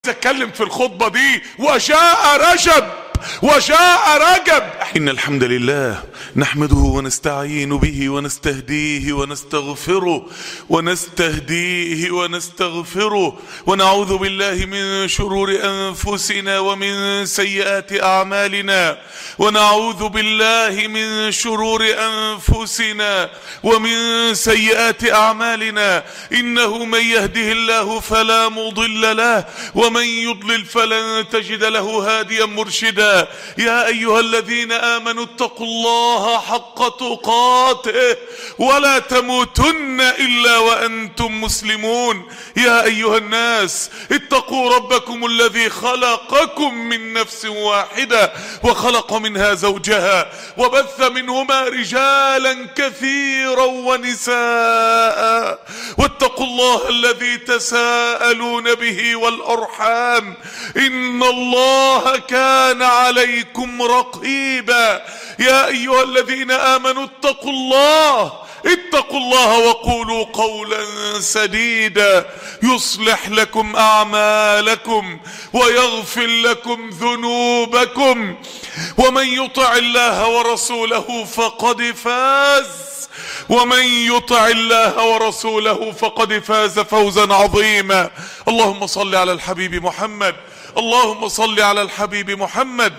اتكلم في الخطبة دي وجاء رجب. إن الحمد لله نحمده ونستعين به ونستهديه ونستغفره ونعوذ بالله من شرور أنفسنا ومن سيئات أعمالنا إنه من يهده الله فلا مضل له ومن يضلل فلن تجد له هاديا مرشدا. يا أيها الذين آمنوا اتقوا الله حق تقاته ولا تموتن إلا وأنتم مسلمون. يا أيها الناس اتقوا ربكم الذي خلقكم من نفس واحدة وخلق منها زوجها وبث منهما رجالا كثيرا ونساء واتقوا الله الذي تساءلون به والأرحام إن الله كان عليكم رقيبا. يا أيها الذين آمنوا اتقوا الله وقولوا قولا سديدا يصلح لكم أعمالكم ويغفر لكم ذنوبكم ومن يطع الله ورسوله فقد فاز فوزا عظيما. اللهم صل على الحبيب محمد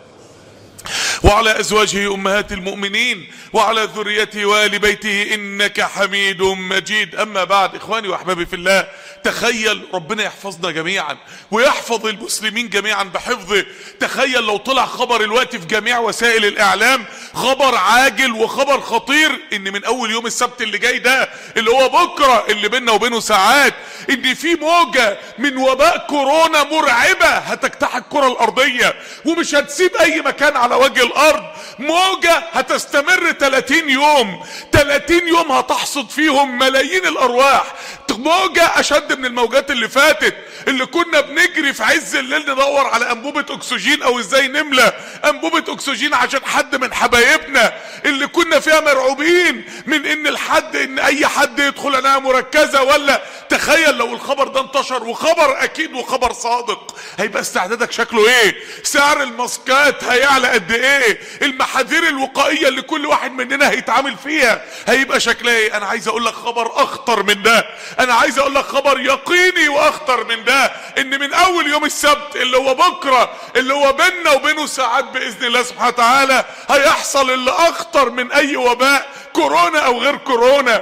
وعلى أزواجه أمهات المؤمنين وعلى ذريته وآل بيته إنك حميد مجيد. أما بعد، إخواني وأحبابي في الله، تخيل ربنا يحفظنا جميعا ويحفظ المسلمين جميعا بحفظه. تخيل لو طلع خبر الوقت في جميع وسائل الإعلام، خبر عاجل وخبر خطير، إن من أول يوم السبت اللي جاي ده اللي هو بكرة اللي بيننا وبينه ساعات، إن في موجة من وباء كورونا مرعبة هتجتاح الكرة الأرضية ومش هتسيب أي مكان على وجه الأرض. موجة هتستمر 30 يوم، 30 يوم هتحصد فيهم ملايين الأرواح. موجة أشد من الموجات اللي فاتت، اللي كنا بنجري في عز الليل ندور على أنبوبة أكسجين أو إزاي نملى أنبوبة أكسجين عشان حد من حبايبنا، اللي كنا فيها مرعوبين من إن أي حد يدخل عناية مركزة ولا. تخيل لو الخبر ده انتشر، وخبر أكيد وخبر صادق، هيبقى استعدادك شكله إيه؟ سعر الماسكات هيعلى قد إيه؟ المحاذير الوقائية اللي كل واحد مننا هيتعامل فيها هيبقى شكلها إيه؟ أنا عايز أقول لك خبر أخطر من ده، أنا عايز أقول لك خبر يقيني وأخطر من ده، إن من أول يوم السبت اللي هو بكرة اللي هو بيننا وبينه ساعات بإذن الله سبحانه وتعالى، هيحصل اللي أخطر من أي وباء كورونا أو غير كورونا.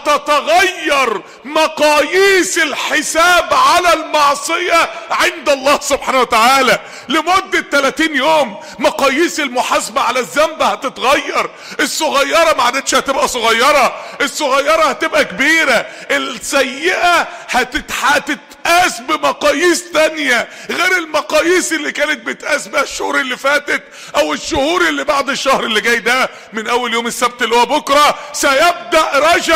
هتتغير مقاييس الحساب على المعصية عند الله سبحانه وتعالى لمدة 30 يوم. مقاييس المحاسبة على الذنب هتتغير. الصغيرة ما عادتش هتبقى صغيرة، الصغيرة هتبقى كبيرة. السيئة هتتقاس بمقاييس تانية غير المقاييس اللي كانت بتقاس بها الشهور اللي فاتت او الشهور اللي بعد الشهر اللي جاي ده. من اول يوم السبت اللي هو بكرة سيبدأ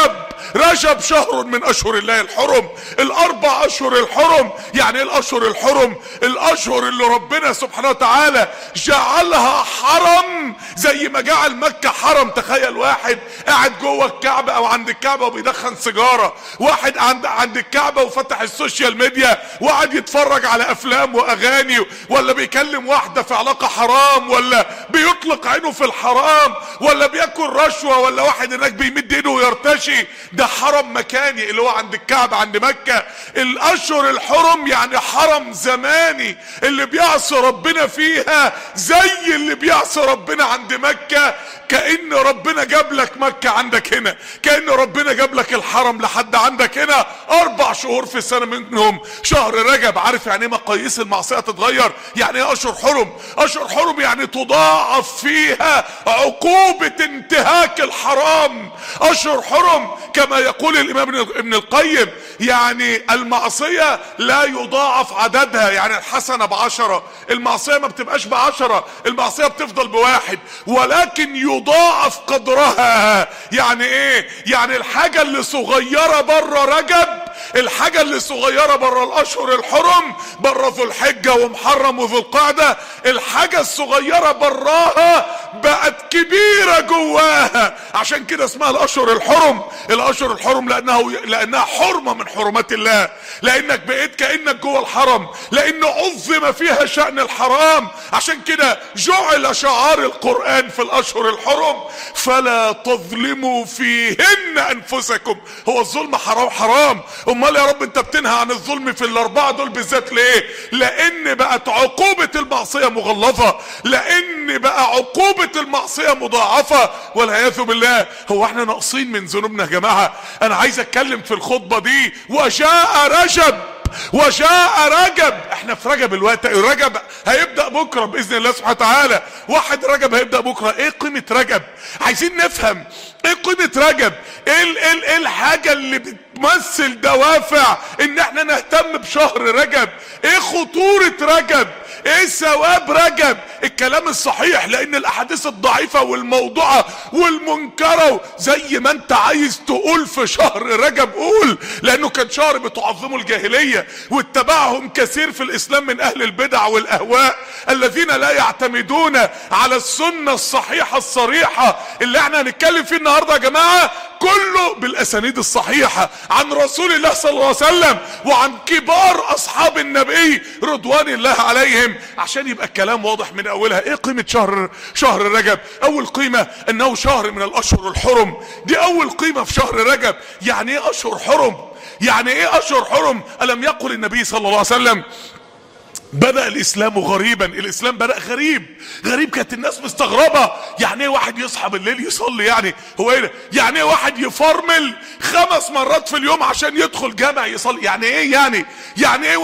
رجب شهر من اشهر الله الحرم. الاربع اشهر الحرم، يعني ايه الاشهر الحرم؟ الاشهر اللي ربنا سبحانه وتعالى جعلها حرم زي ما جعل مكة حرم. تخيل واحد قاعد جوه الكعبة او عند الكعبة وبيدخن سيجارة، واحد عند الكعبة وفتح السوشيال ميديا وقعد يتفرج على افلام واغاني، ولا بيكلم واحدة في علاقة حرام، ولا بيطلق عينه في الحرام، ولا بياكل رشوة، ولا واحد هناك بيمد ايده ويرتشي. ده حرم مكاني اللي هو عند الكعبة عند مكة. الاشهر الحرم يعني حرم زماني اللي بيعصي ربنا فيها زي اللي بيعصي ربنا عند مكة. كأن ربنا جاب لك مكة عندك هنا، كأن ربنا جاب لك الحرم لحد عندك هنا. 4 شهور في السنة منهم شهر رجب. عارف يعني ايه مقاييس المعصية تتغير؟ يعني ايه اشهر حرم؟ اشهر حرم يعني تضاعف فيها عقوبة انتهاك الحرام. اشهر حرم كما يقول الامام ابن القيم، يعني المعصية لا يضاعف عددها، يعني الحسنة ب10، المعصية ما بتبقاش ب10، المعصية بتفضل ب1، ولكن يضاعف قدرها. يعني ايه؟ يعني الحاجة اللي صغيرة بره رجب، الحاجة اللي صغيرة بره الاشهر الحرم، بره ذو الحجة ومحرم وذو القعدة، الحاجة الصغيرة براها بقت كبيرة جواها. عشان كده اسمها الاشهر الحرم. الاشهر الاشهر الحرم لانها حرمة من حرمات الله، لانك بقيت كأنك جوه الحرم، لان عظم فيها شأن الحرام. عشان كده جعل شعار القرآن في الاشهر الحرم فلا تظلموا فيهن انفسكم. هو الظلم حرام، امال يا رب انت بتنهى عن الظلم في الاربعة دول بالذات ليه؟ لان بقت عقوبة المعصية مغلظة، لان بقى عقوبة المعصية مضاعفة والعياذ بالله. هو احنا ناقصين من ذنوبنا يا جماعة؟ انا عايز اتكلم في الخطبة دي وجاء رجب. احنا في رجب الوقت، رجب هيبدأ بكرة بإذن الله سبحانه وتعالى. 1 رجب هيبدأ بكرة. ايه قيمة رجب؟ عايزين نفهم ايه قيمة رجب، ايه الحاجة اللي بتمثل دوافع ان احنا نهتم بشهر رجب، ايه خطورة رجب، ايه ثواب رجب. الكلام الصحيح، لان الاحاديث الضعيفة والموضوعة والمنكرة زي ما انت عايز تقول في شهر رجب قول، لانه كان شهر بتعظمه الجاهلية واتبعهم كثير في الاسلام من اهل البدع والاهواء الذين لا يعتمدون على السنة الصحيحة الصريحة اللي احنا هنتكلم فيه النهاردة يا جماعة، كله بالاسانيد الصحيحة عن رسول الله صلى الله عليه وسلم وعن كبار اصحاب النبي رضوان الله عليهم، عشان يبقى الكلام واضح من اولها. ايه قيمة شهر رجب؟ اول قيمة انه شهر من الاشهر الحرم. دي اول قيمة في شهر رجب. يعني ايه اشهر حرم؟ يعني ايه اشهر حرم؟ الم يقل النبي صلى الله عليه وسلم بدأ الاسلام غريبا. الاسلام بدأ غريب كانت الناس مستغربة. يعني ايه واحد يصحى بالليل يصلي؟ يعني هو ايه ده؟ يعني ايه واحد يفرمل 5 مرات في اليوم عشان يدخل جامع يصلي؟ يعني ايه يعني ايه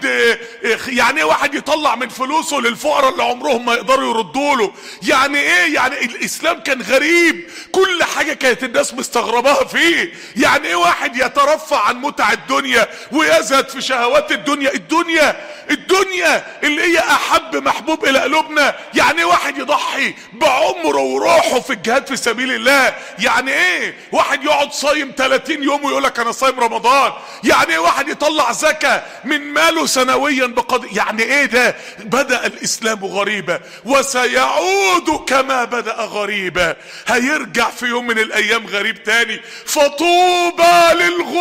واحد يطلع من فلوسه للفقراء اللي عمرهم ما يقدروا يردوا له؟ يعني ايه؟ يعني الاسلام كان غريب، كل حاجة كانت الناس مستغرباها فيه. يعني ايه واحد يترفع عن متع الدنيا ويزهد في شهوات الدنيا اللي هي احب محبوب الى قلوبنا؟ يعني ايه واحد يضحي بعمره وروحه في الجهاد في سبيل الله؟ يعني ايه واحد يقعد صايم 30 يوم ويقول لك انا صايم رمضان؟ يعني ايه واحد يطلع زكاة من ماله سنويا بقدر؟ يعني ايه ده؟ بدأ الاسلام غريبا وسيعود كما بدأ غريبا. هيرجع في يوم من الايام غريب تاني. فطوبى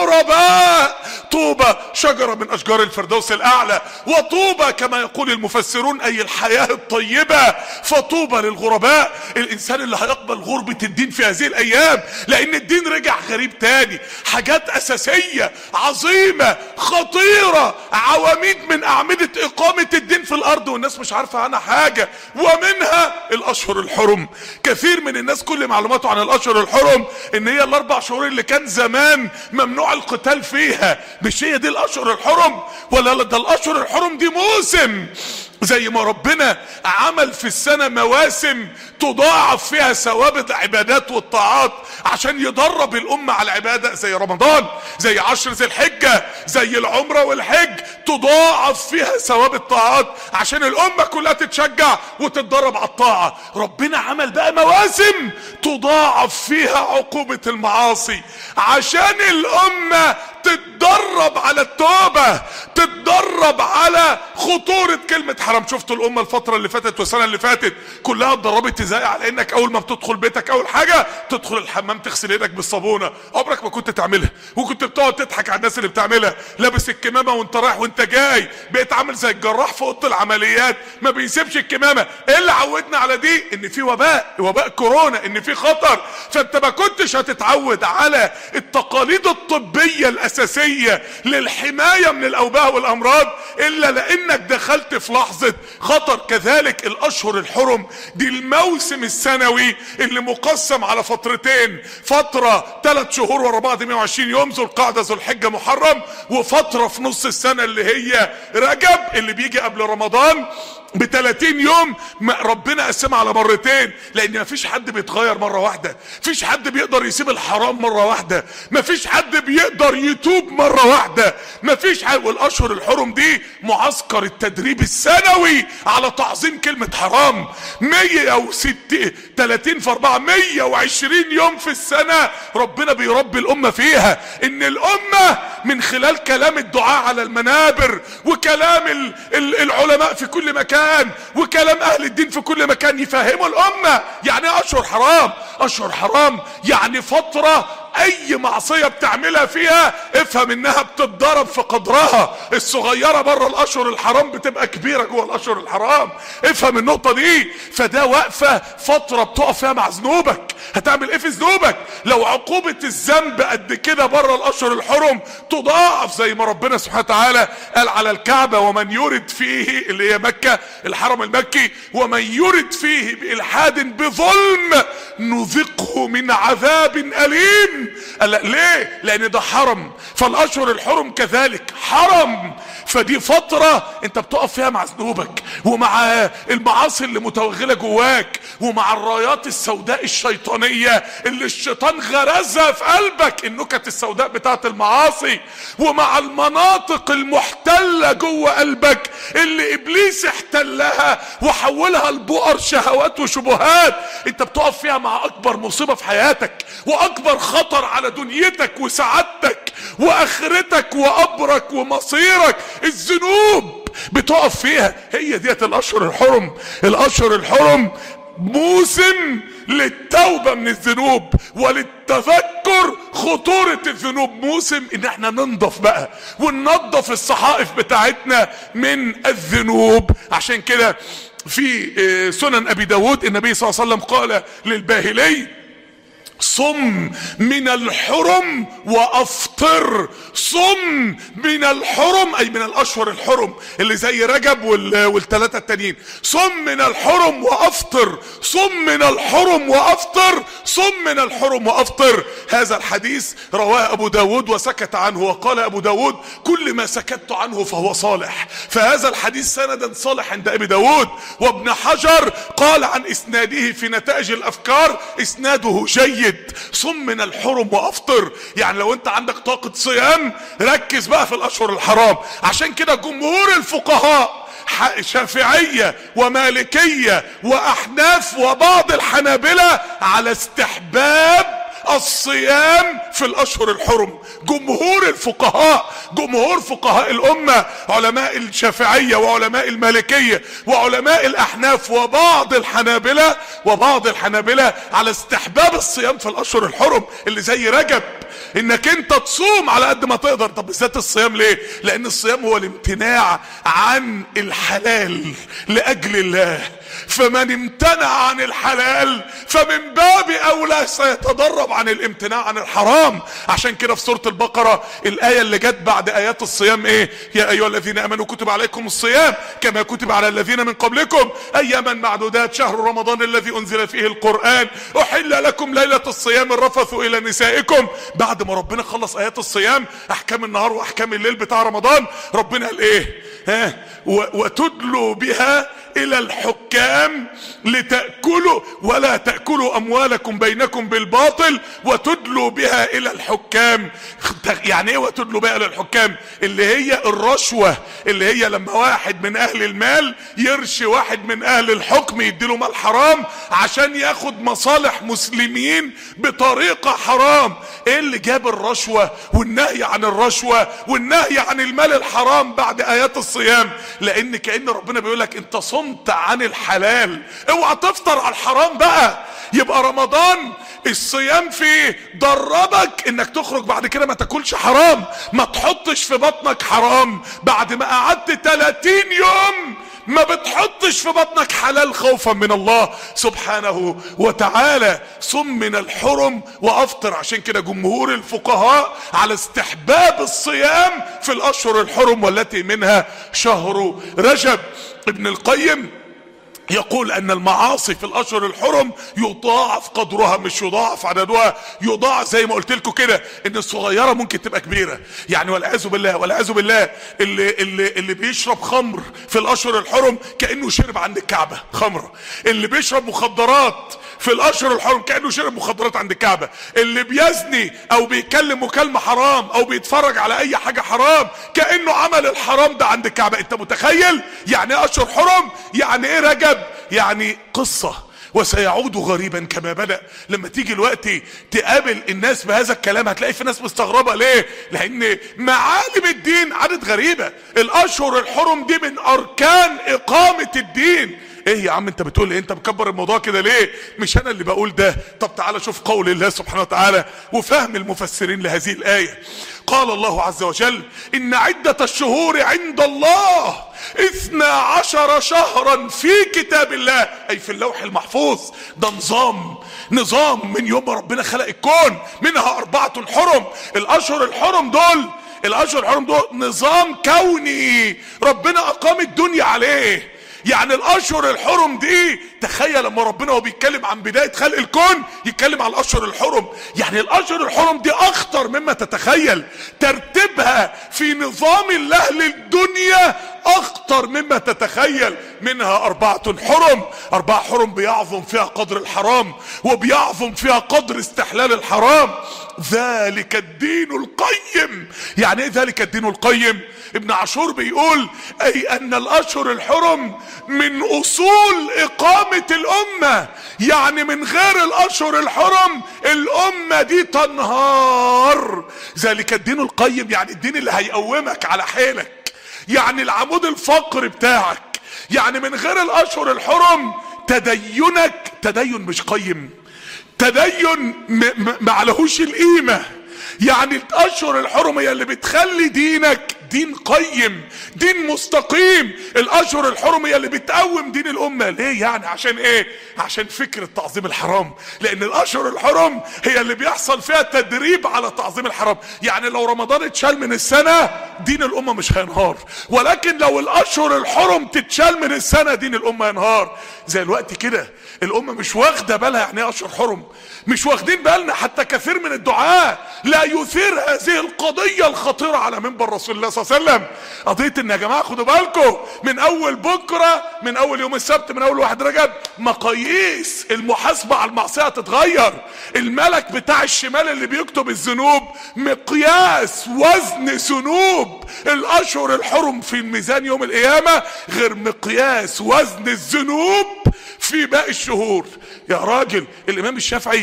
للغرباء. طوبى شجرة من اشجار الفردوس الاعلى، وطوبى كما يقول المفسرون اي الحياة الطيبة. فطوبى للغرباء، الانسان اللي هيقبل غربة الدين في هذه الايام، لان الدين رجع غريب تاني. حاجات اساسية عظيمة خطيرة، عواميد من اعمدة اقامة الدين في الارض والناس مش عارفة عنها حاجة، ومنها الاشهر الحرم. كثير من الناس كل معلوماته عن الاشهر الحرم ان هي ال4 شهور اللي كان زمان ممنوع القتال فيها. مش هي دي الاشهر الحرم؟ ولا ده الاشهر الحرم دي موسم، زي ما ربنا عمل في السنة مواسم تضاعف فيها ثواب العبادات والطاعات عشان يدرب الأمة على العبادة، زي رمضان، زي 10 ذي الحجة، زي العمرة والحج، تضاعف فيها ثواب الطاعات عشان الأمة كلها تتشجع وتتدرب على الطاعة. ربنا عمل بقى مواسم تضاعف فيها عقوبة المعاصي عشان الأمة تتدرب على التوبة، تتدرب على خطورة كلمة حرام. شفتوا الأمة الفترة اللي فاتت والسنة اللي فاتت كلها اتدربت ازاي على انك اول ما بتدخل بيتك اول حاجة تدخل الحمام تغسل ايدك بالصابونة. عمرك ما كنت تعملها، وكنت بتقعد تضحك على الناس اللي بتعملها. لابس الكمامة وانت رايح وانت جاي، بقيت عامل زي الجراح في اوضه العمليات ما بيسيبش الكمامة. ايه اللي عودنا على دي؟ ان في وباء كورونا، ان في خطر. فانت ما كنتش هتتعود على التقاليد الطبية الاساسية للحماية من الاوباء والامراض الا لانك دخلت في لحظة خطر. كذلك الاشهر الحرم دي الموسم السنوي اللي مقسم على فترتين، فترة 3 شهور ورا بعض 120 يوم، ذو القعدة ذو الحجة محرم، وفترة في نص السنة اللي هي رجب اللي بيجي قبل رمضان ب30 يوم. ربنا قسمها على مرتين، لان مفيش حد بيتغير مرة واحدة، مفيش حد بيقدر يسيب الحرام مرة واحدة، مفيش حد بيقدر يتوب مرة واحدة، مفيش حد. والاشهر الحرم دي معسكر التدريب السنوي على تعظيم كلمة حرام. 130 في 4 120 يوم في السنة ربنا بيربي الامة فيها، ان الامة من خلال كلام الدعاء على المنابر وكلام العلماء في كل مكان وكلام اهل الدين في كل مكان يفهموا الامة يعني ايه اشهر حرام. اشهر حرام يعني فترة اي معصية بتعملها فيها افهم انها بتتضرب في قدرها. الصغيرة بره الاشهر الحرام بتبقى كبيرة جوه الاشهر الحرام، افهم النقطة دي. فده وقفة فترة بتقف فيها مع ذنوبك. هتعمل ايه في ذنوبك؟ لو عقوبة الذنب قد كده بره الاشهر الحرم تضاعف، زي ما ربنا سبحانه وتعالى قال على الكعبة: ومن يرد فيه، اللي هي مكة الحرم المكي، ومن يرد فيه بإلحاد بظلم نذقه من عذاب أليم. قال ليه؟ لأن ده حرم، فالأشهر الحرم كذلك حرم. فدي فترة انت بتقف فيها مع ذنوبك ومع المعاصي اللي متوغلة جواك ومع الرايات السوداء الشيطانية اللي الشيطان غرزها في قلبك، النكت السوداء بتاعت المعاصي، ومع المناطق المحتلة جوه قلبك اللي ابليس احتلها وحولها لبؤر شهوات وشبهات. انت بتقف فيها مع اكبر مصيبة في حياتك واكبر خطر على دنيتك وسعادتك واخرتك وقبرك ومصيرك، الذنوب بتقف فيها. هي ديت الاشهر الحرم. الاشهر الحرم موسم للتوبة من الذنوب وللتذكر خطورة الذنوب، موسم ان احنا ننضف بقى وننضف الصحائف بتاعتنا من الذنوب. عشان كده في سنن ابي داود النبي صلى الله عليه وسلم قال للباهلي: صم من الحرم وافطر. صم من الحرم اي من الاشهر الحرم اللي زي رجب والثلاثه التانيين. صم من الحرم وافطر، صم من الحرم وافطر، صم من الحرم وافطر. هذا الحديث رواه ابو داود وسكت عنه، وقال ابو داود: كل ما سكت عنه فهو صالح. فهذا الحديث سندا صالح عند ابي داود. وابن حجر قال عن اسناده في نتائج الافكار: اسناده جيد. صم من الحرم وافطر، يعني لو انت عندك طاقة صيام ركز بقى في الاشهر الحرام. عشان كده جمهور الفقهاء شافعية ومالكية واحناف وبعض الحنابلة على استحباب الصيام في الاشهر الحرم. جمهور الفقهاء، جمهور فقهاء الامة، علماء الشافعية وعلماء المالكية وعلماء الاحناف وبعض الحنابلة على استحباب الصيام في الاشهر الحرم اللي زي رجب، انك انت تصوم على قد ما تقدر. طب بالذات الصيام ليه؟ لان الصيام هو الامتناع عن الحلال لاجل الله، فمن امتنع عن الحلال فمن باب اولى سيتدرب عن الامتناع عن الحرام. عشان كده في سورة البقرة الآية اللي جت بعد آيات الصيام ايه؟ يا ايها الذين امنوا كتب عليكم الصيام كما كتب على الذين من قبلكم اياما معدودات، شهر رمضان الذي انزل فيه القرآن احل لكم ليلة الصيام الرفث الى نسائكم. بعد ما ربنا خلص آيات الصيام، احكام النهار واحكام الليل بتاع رمضان، ربنا قال ايه؟ وتدلوا بها الى الحكام لتأكلوا ولا تأكلوا اموالكم بينكم بالباطل وتدلوا بها الى الحكام. يعني ايه وتدلوا بها الى الحكام؟ اللي هي الرشوة، اللي هي لما واحد من اهل المال يرشي واحد من اهل الحكم يديله مال حرام عشان ياخد مصالح مسلمين بطريقة حرام. ايه اللي جاب الرشوة والنهي عن الرشوة والنهي عن المال الحرام بعد ايات الصيام؟ لان كأن ربنا بيقولك انت صمت عن الحلال، اوعى تفطر على الحرام بقى. يبقى رمضان الصيام فيه دربك انك تخرج بعد كده ما تاكلش حرام، ما تحطش في بطنك حرام. بعد ما قعدت 30 يوم ما بتحطش في بطنك حلال خوفا من الله سبحانه وتعالى. صم من الحرم وافطر. عشان كده جمهور الفقهاء على استحباب الصيام في الاشهر الحرم والتي منها شهر رجب. ابن القيم يقول ان المعاصي في الاشهر الحرم يضاعف قدرها، مش يضاعف عددها، يضاعف. زي ما قلت لكم كده ان الصغيره ممكن تبقى كبيره، يعني والعياذ بالله والعياذ بالله. اللي بيشرب خمر في الاشهر الحرم كانه شرب عند الكعبه خمره. اللي بيشرب مخدرات في الاشهر الحرم كانه شرب مخدرات عند الكعبه. اللي بيزني او بيتكلم مكالمه حرام او بيتفرج على اي حاجه حرام كانه عمل الحرام ده عند الكعبه. انت متخيل يعني ايه اشهر حرم؟ يعني ايه رجب؟ يعني قصة وسيعود غريبا كما بدأ. لما تيجي الوقت تقابل الناس بهذا الكلام هتلاقي في ناس مستغربة. ليه؟ لان معالم الدين عادت غريبة. الاشهر الحرم دي من اركان اقامة الدين. ايه يا عم انت بتقول ايه؟ انت مكبر الموضوع كده ليه؟ مش انا اللي بقول ده. طب تعالى شوف قول الله سبحانه وتعالى وفهم المفسرين لهذه الآية. قال الله عز وجل: إن عدة الشهور عند الله 12 شهرا في كتاب الله، أي في اللوح المحفوظ. ده نظام من يوم ربنا خلق الكون، منها 4 حرم. الأشهر الحرم دول نظام كوني ربنا أقام الدنيا عليه. يعني الاشهر الحرم دي، تخيل لما ربنا وهو بيتكلم عن بداية خلق الكون يتكلم عن الاشهر الحرم. يعني الاشهر الحرم دي اخطر مما تتخيل. ترتيبها في نظام الله للدنيا اخطر مما تتخيل. منها 4 حرم، 4 حرم بيعظم فيها قدر الحرام وبيعظم فيها قدر استحلال الحرام. ذلك الدين القيم. يعني ايه ذلك الدين القيم؟ ابن عاشور بيقول: اي ان الاشهر الحرم من اصول اقامة الامة. يعني من غير الاشهر الحرم الامة دي تنهار. ذلك الدين القيم يعني الدين اللي هيقومك على حيلك، يعني العمود الفقري بتاعك. يعني من غير الاشهر الحرم تدينك تدين مش قيم، تدين معلهوش القيمة. يعني الاشهر الحرم هي اللي بتخلي دينك دين قيم، دين مستقيم. الاشهر الحرم هي اللي بتقوم دين الامة. ليه يعني؟ عشان ايه؟ عشان فكرة تعظيم الحرام. لان الاشهر الحرم هي اللي بيحصل فيها تدريب على تعظيم الحرام. يعني لو رمضان اتشال من السنة دين الامة مش هينهار، ولكن لو الاشهر الحرم تتشال من السنة دين الامة ينهار. زي الوقت كده الامة مش واخدة بالها يعني ايه اشهر حرم، مش واخدين بالنا. حتى كثير من الدعاء لا يثير هذه القضية الخطيرة على منبر رسول الله صلى الله عليه وسلم. قضية ان يا جماعة خدوا بالكم من اول بكرة، من اول يوم السبت، من اول 1 رجب مقاييس المحاسبة على المعصية تتغير. الملك بتاع الشمال اللي بيكتب الذنوب مقياس وزن ذنوب الاشهر الحرم في الميزان يوم القيامة غير مقياس وزن الذنوب في باقي الشهور. يا راجل الامام الشافعي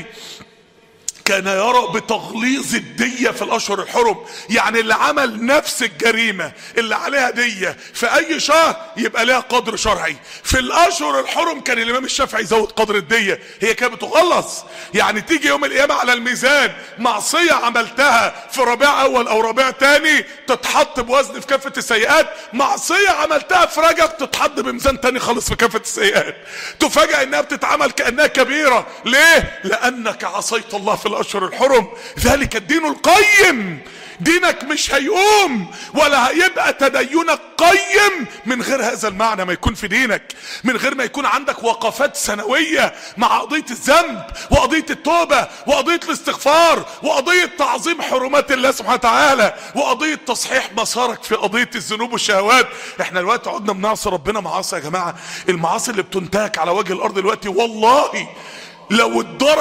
كان يرى بتغليظ الدية في الاشهر الحرم. يعني اللي عمل نفس الجريمة اللي عليها دية في اي شهر يبقى لها قدر شرعي. في الاشهر الحرم كان الامام الشافعي يزود قدر الدية. هي كانت بتغلظ. يعني تيجي يوم القيامة على الميزان معصية عملتها في ربيع اول او ربيع تاني تتحط بوزن في كافة السيئات، معصية عملتها في رجب تتحط بميزان تاني خالص في كافة السيئات. تفاجأ انها بتتعمل كأنها كبيرة. ليه؟ لانك عصيت الله في الاشهر الحرم. ذلك الدين القيم. دينك مش هيقوم ولا هيبقى تدينك قيم من غير هذا المعنى ما يكون في دينك، من غير ما يكون عندك وقفات سنوية مع قضية الذنب وقضية التوبة وقضية الاستغفار وقضية تعظيم حرمات الله سبحانه وتعالى وقضية تصحيح مسارك في قضية الذنوب والشهوات. احنا دلوقتي عدنا بنعصي ربنا معاصي يا جماعة. المعاصي اللي بتنتهك على وجه الارض دلوقتي والله لو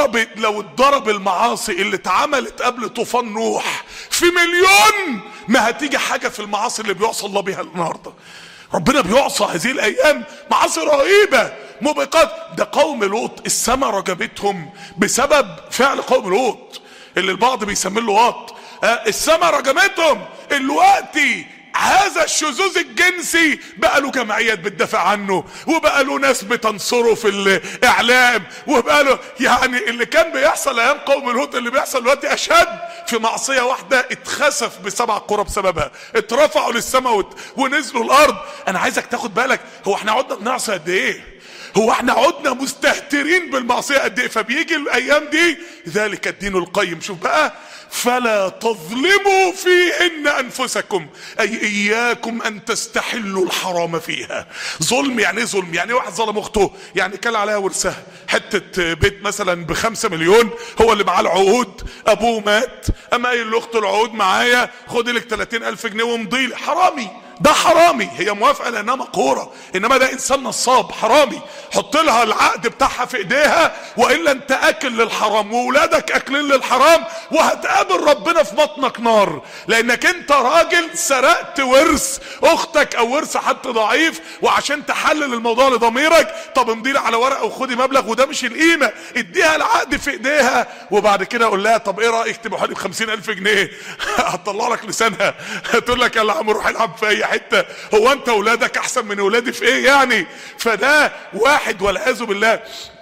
اتضرب المعاصي اللي اتعملت قبل طوفان نوح في 1,000,000 ما هتيجي حاجة في المعاصي اللي بيعصى الله بها النهاردة. ربنا بيعصى هذه الايام معاصي رهيبة موبقات. ده قوم لوط السماء رجمتهم بسبب فعل قوم لوط اللي البعض بيسميه اللواط. السماء رجمتهم. الوقتي هذا الشذوذ الجنسي بقى له جمعيات بتدافع عنه وبقى له ناس بتنصره في الاعلام وبقى له يعني اللي كان بيحصل ايام قوم لوط اللي بيحصل دلوقتي اشد. في معصيه واحده اتخسف ب7 قرى بسببها، اترفعوا للسماء ونزلوا الارض. انا عايزك تاخد بالك، هو احنا عدنا بنعصي قد ايه؟ هو احنا عدنا مستهترين بالمعصيه قد ايه؟ فبيجي الايام دي ذلك الدين القيم. شوف بقى: فلا تظلموا فيهن انفسكم، اي اياكم ان تستحلوا الحرام فيها. ظلم يعني ايه؟ ظلم يعني واحد ظلم اخته، يعني كان عليها ورثها حته بيت مثلا ب5 مليون، هو اللي معاه العقود، ابوه مات، اما قايل لاخته العقود معايا خدي لك 30,000 جنيه ومضي. حرامي، ده حرامي. هي موافقه لانها مقهوره، انما ده انسان نصاب حرامي. حط لها العقد بتاعها في ايديها والا انت اكل للحرام واولادك اكلين للحرام وهتقابل ربنا في بطنك نار، لانك انت راجل سرقت ورث اختك او ورث حد ضعيف. وعشان تحلل الموضوع لضميرك طب امضي لي على ورقه وخدي مبلغ وده مش القيمه، اديها العقد في ايديها وبعد كده قول لها طب ايه رايك تبقى حوالي ب50,000 جنيه؟ هتطلع لك لسانها، هتقول لك يلا يا عم روح العب في اي اي حته، هو انت اولادك احسن من اولادي في ايه يعني؟ فده واحد والعياذ بالله.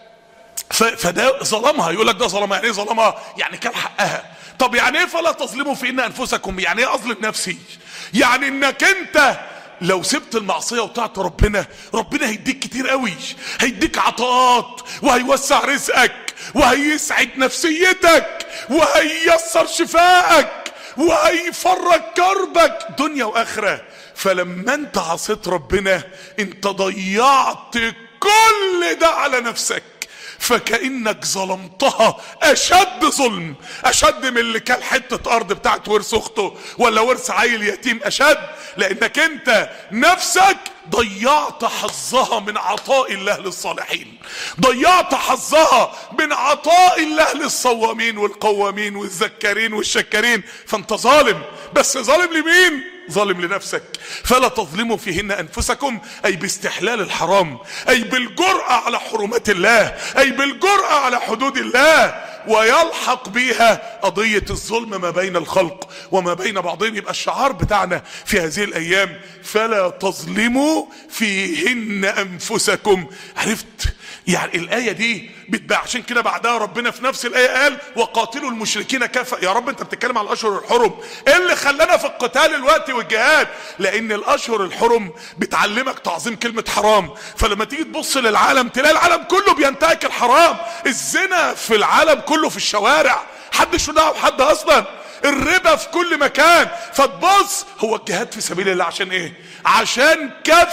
فده ظلمها. يقول لك ده ظلمها. يعني ايه ظلمها؟ يعني كان حقها. طب يعني ايه فلا تظلموا فيهن انفسكم؟ يعني ايه اظلم نفسي؟ يعني انك انت لو سبت المعصيه وطاعت ربنا، ربنا هيديك كتير قوي، هيديك عطاءات وهيوسع رزقك وهيسعد نفسيتك وهييسر شفائك وهيفرج كربك دنيا واخره. فلما انت عصيت ربنا انت ضيعت كل ده على نفسك، فكأنك ظلمتها اشد ظلم، اشد من اللي كان حتة ارض بتاعت ورث اخته ولا ورث عيل يتيم، اشد، لانك انت نفسك ضيعت حظها من عطاء الله للصالحين، ضيعت حظها من عطاء الله للصوامين والقوامين والذكارين والشكارين. فانت ظالم، بس ظالم لمين؟ ظالم لنفسك. فلا تظلموا فيهن انفسكم، اي باستحلال الحرام، اي بالجرأة على حرمات الله، اي بالجرأة على حدود الله، ويلحق بيها قضية الظلم ما بين الخلق وما بين بعضهم. يبقى الشعار بتاعنا في هذه الايام فلا تظلموا فيهن انفسكم. عرفت يعني الايه دي بتبقى عشان كده بعدها ربنا في نفس الايه قال وقاتلوا المشركين كافة. يا رب انت بتتكلم على الاشهر الحرم، ايه اللي خلانا في القتال الوقت والجهاد؟ لان الاشهر الحرم بتعلمك تعظيم كلمه حرام. فلما تيجي تبص للعالم تلاقي العالم كله بينتهك الحرام. الزنا في العالم كله في الشوارع، حدش له دعوه بحد اصلا، الربا في كل مكان. فتبص هو الجهاد في سبيل الله عشان ايه؟ عشان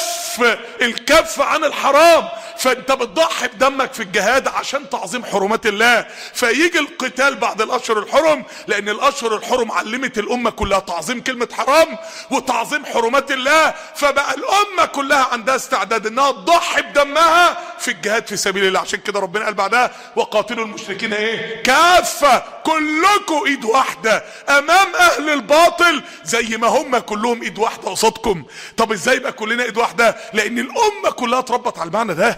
الكف عن الحرام. فانت بتضحي بدمك في الجهاد عشان تعظيم حرمات الله. فيجي القتال بعد الاشهر الحرم، لان الاشهر الحرم علمت الامه كلها تعظيم كلمه حرام وتعظيم حرمات الله. فبقى الامه كلها عندها استعداد انها تضحي بدمها في الجهاد في سبيل الله. عشان كده ربنا قال بعدها وقاتلوا المشركين ايه؟ كافه، كلكم ايد واحده امام اهل الباطل زي ما هم كلهم ايد واحده قصادكم. طب ازاي يبقى كلنا ايد واحده؟ لان الامه كلها اتربت على المعنى ده.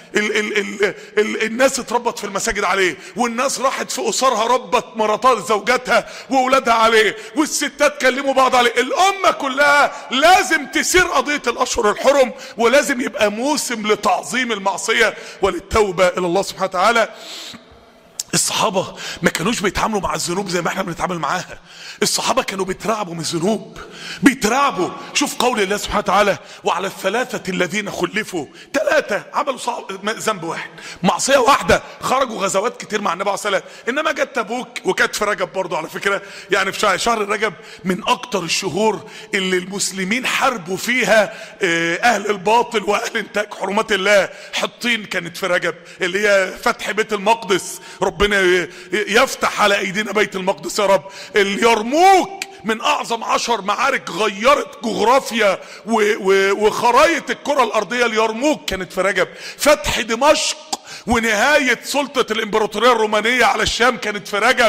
الناس اتربت في المساجد عليه، والناس راحت في اسرها ربت مراتات زوجاتها واولادها عليه، والستات كلموا بعض عليه. الامه كلها لازم تسير قضيه الاشهر الحرم، ولازم يبقى موسم لتعظيم المعصيه وللتوبه الى الله سبحانه وتعالى. الصحابة ما كانوش بيتعاملوا مع الذنوب زي ما احنا بنتعامل معاها. الصحابة كانوا بيترعبوا من الذنوب، بيترعبوا. شوف قول الله سبحانه وتعالى وعلى الثلاثة الذين خلفوا، ثلاثة عملوا ذنب واحد، معصية واحدة، خرجوا غزوات كتير مع النبي عليه الصلاة والسلام. انما جت تبوك وكانت في رجب برضو على فكرة، يعني في شهر رجب من اكتر الشهور اللي المسلمين حاربوا فيها اهل الباطل واهل انتهاك حرمات الله. حطين كانت في رجب اللي هي فتح بيت المقدس، ربنا يفتح على ايدينا بيت المقدس يا رب. اليرموك من اعظم 10 معارك غيرت جغرافيا وخرايط الكرة الارضية. اليرموك كانت في رجب. فتح دمشق ونهاية سلطة الامبراطورية الرومانية على الشام كانت في رجب.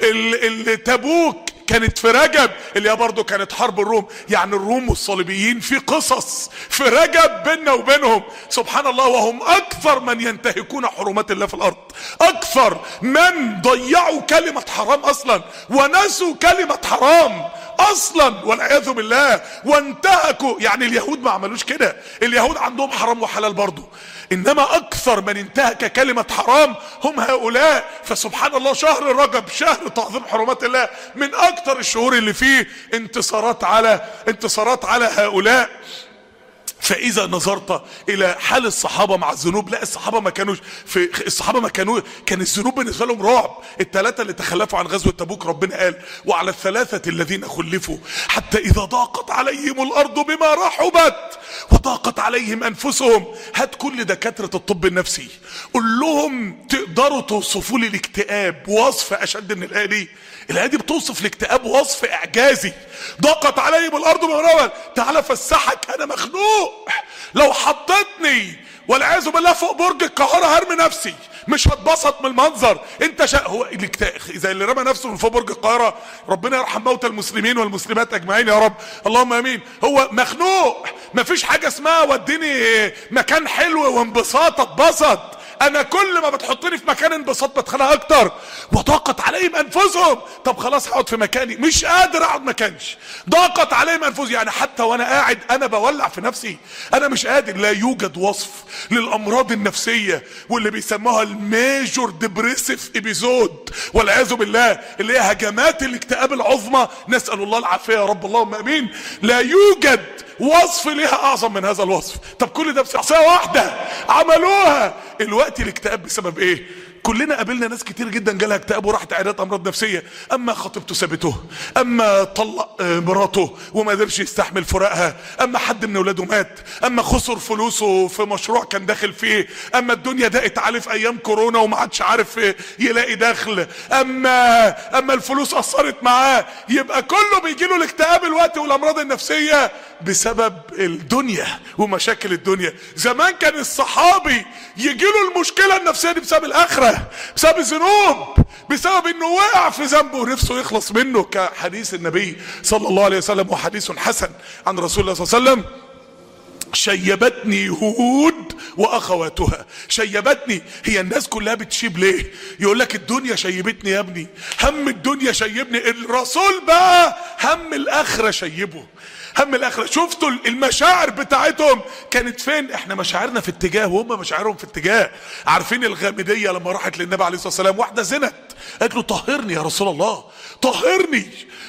تبوك كانت في رجب اللي هي برضو كانت حرب الروم. يعني الروم والصليبيين في قصص في رجب بيننا وبينهم سبحان الله. وهم اكثر من ينتهكون حرمات الله في الارض، اكثر من ضيعوا كلمة حرام اصلا ونسوا كلمة حرام اصلا والعياذ بالله وانتهكوا. يعني اليهود ما عملوش كده، اليهود عندهم حرام وحلال برضو، انما اكثر من انتهك كلمة حرام هم هؤلاء. فسبحان الله شهر رجب شهر تعظيم حرمات الله، من اكثر الشهور اللي فيه انتصارات على هؤلاء. فاذا نظرت الى حال الصحابه مع الذنوب، لا الصحابه ما كانوا كان الذنوب بالنسبه لهم رعب. الثلاثه اللي تخلفوا عن غزوه تبوك ربنا قال وعلى الثلاثه الذين خلفوا حتى اذا ضاقت عليهم الارض بما رحبت وضاقت عليهم انفسهم. هات كل دكاتره الطب النفسي قول لهم تقدروا توصفوا لي الاكتئاب وصف اشد من الايه دي؟ الايه دي بتوصف الاكتئاب وصف اعجازي. ضاقت عليهم الارض بما رحبت، تعالى فسحك انا مخنوق، لو حطيتني والعياذ بالله فوق برج القاهره هرمي نفسي، مش هتبسط من المنظر. انت هو زي اللي رمى نفسه من فوق برج القاهره. ربنا يرحم موتى المسلمين والمسلمات اجمعين يا رب، اللهم امين. هو مخنوق، مفيش حاجه اسمها وديني مكان حلو وانبساط اتبسط. انا كل ما بتحطني في مكان انبساط بتخانق اكتر. وضاقت عليهم انفسهم. طب خلاص هقعد في مكاني، مش قادر اقعد مكانش. ضاقت عليهم انفسهم، يعني حتى وانا قاعد انا بولع في نفسي، انا مش قادر. لا يوجد وصف للامراض النفسيه واللي بيسموها الميجور ديبريسيف ابيزود والعياذ بالله، اللي هي هجمات الاكتئاب العظمى، نسال الله العافيه يا رب اللهم امين. لا يوجد وصف ليها اعظم من هذا الوصف. طب كل ده بشخصيه واحده عملوها. الوقت الاكتئاب بسبب ايه؟ كلنا قابلنا ناس كتير جدا جالها اكتئاب وراحت عيادات امراض نفسيه. اما خطيبته سابته، اما طلق مراته وما قدرش يستحمل فراقها، اما حد من اولاده مات، اما خسر فلوسه في مشروع كان داخل فيه، اما الدنيا ضاقت عليه في ايام كورونا وما عادش عارف يلاقي دخل، اما الفلوس اثرت معاه. يبقى كله بيجي له الاكتئاب الوقت والامراض النفسيه بسبب الدنيا ومشاكل الدنيا. زمان كان الصحابي يجي له المشكله النفسيه دي بسبب الاخره، بسبب الذنوب، بسبب انه وقع في ذنبه ونفسه يخلص منه، كحديث النبي صلى الله عليه وسلم وحديث حسن عن رسول الله صلى الله عليه وسلم: شيبتني هود واخواتها. شيبتني، هي الناس كلها بتشيب ليه؟ يقول لك الدنيا شيبتني يا ابني، هم الدنيا شيبني. الرسول بقى هم الاخره شيبه، هم الاخره. شفتوا المشاعر بتاعتهم كانت فين؟ احنا مشاعرنا في اتجاه وهم مشاعرهم في اتجاه. عارفين الغامديه لما راحت للنبي عليه الصلاه والسلام، واحده زنت قالت له طهرني يا رسول الله، طهرني.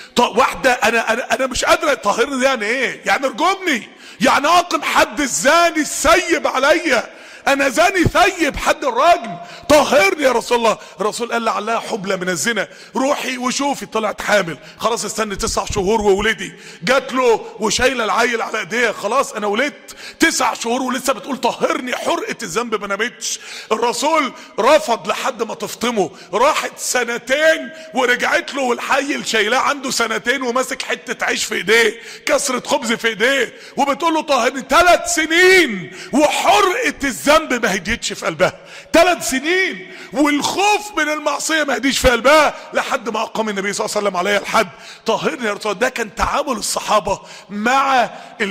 واحده انا مش قادره. طهرني يعني ايه؟ يعني ارجمني، يعني اقم حد الزاني السيب عليا، انا زاني ثيب حد الرجم، طهرني يا رسول الله. الرسول قال لعلها حبلى من الزنا، روحي وشوفي. طلعت حامل، خلاص استني 9 شهور وولدي. جات له وشايله العيل على ايديها، خلاص انا ولدت 9 شهور ولسه بتقول طهرني، حرقه الذنب ما نامتش. الرسول رفض لحد ما تفطمه، راحت 2 سنين ورجعت له والحي شايلاه عنده 2 سنين وماسك حته عيش في ايديه، كسره خبز في ايديه، وبتقول له طهرني. 3 سنين وحرقه الذنب ما هديتش في قلبها. 3 سنين والخوف من المعصيه ما هديش في قلبها، لحد ما اقام النبي صلى الله عليه وسلم عليها الحد. طهرني يا رسول الله. ده كان تعامل الصحابه مع